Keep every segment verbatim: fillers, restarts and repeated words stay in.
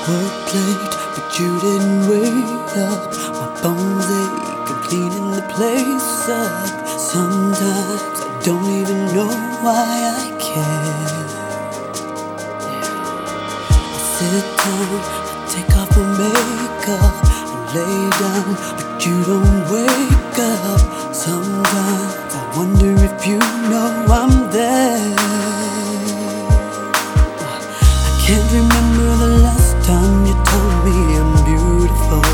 worked late, but you didn't wait up. My bones ache, I'm cleaning the place up. Sometimes I don't even know why I care. I sit down, I take off my makeup, I lay down, but you don't wake up. Sometimes I wonder if you know I'm there. I can't remember the last time you told me I'm beautiful,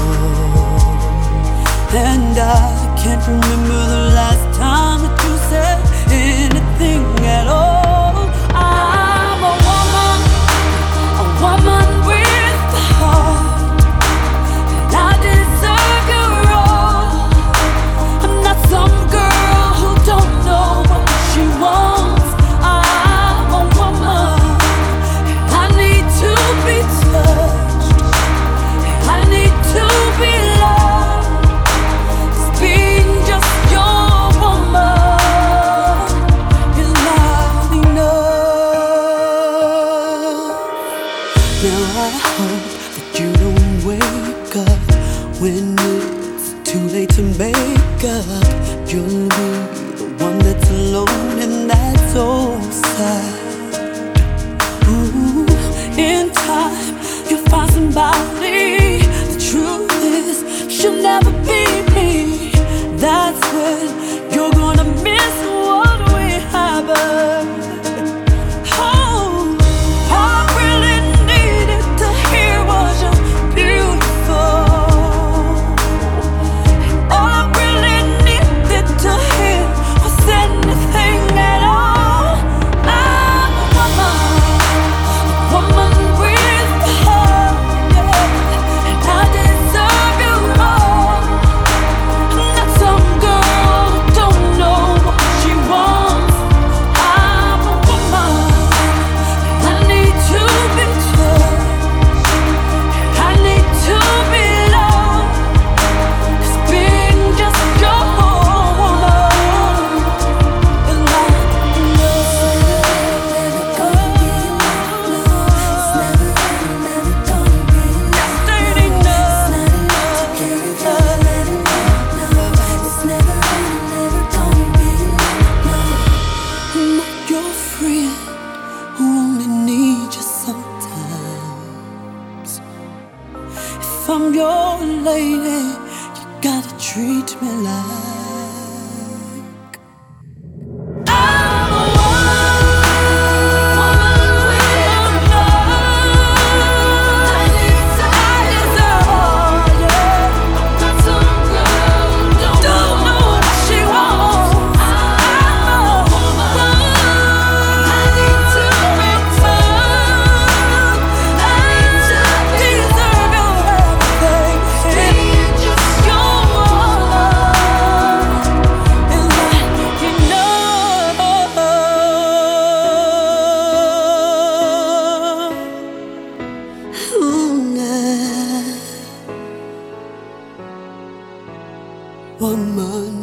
and I can't remember the last time that you said anything at all. I'm a woman, a woman with a heart, and I deserve your all. I'm not some girl who don't know what she wants. I'm a woman, and I need to be touched, and I need to be loved. 'Cause being just your woman is not enough. Now I hope that you don't wake up when it's too late to make up. You'll be the one that's alone, and that's so sad. Ooh, in time you'll find somebody. The truth is, she'll never be me. That's when you're gonna miss what we have. Oh, all I really needed to hear was you're beautiful. All I really needed to hear was anything at all. I'm a woman, a woman with a heart, yeah, and I deserve you all. I'm not some girl who don't know what she wants. I'm a woman, and I need to be touched, and I need to be loved. 'Cause being just your woman is not enough. Just ain't enough. I'm not your friend who only needs you sometimes. If I'm your lady, you gotta treat me like I'm a woman with a heart. I deserve all, yeah. I'm not some girl who don't know what she wants. I'm a woman. I need to be touched. I need to deserve your everything. Being just your woman is not enough. Ooh, nah. Woman.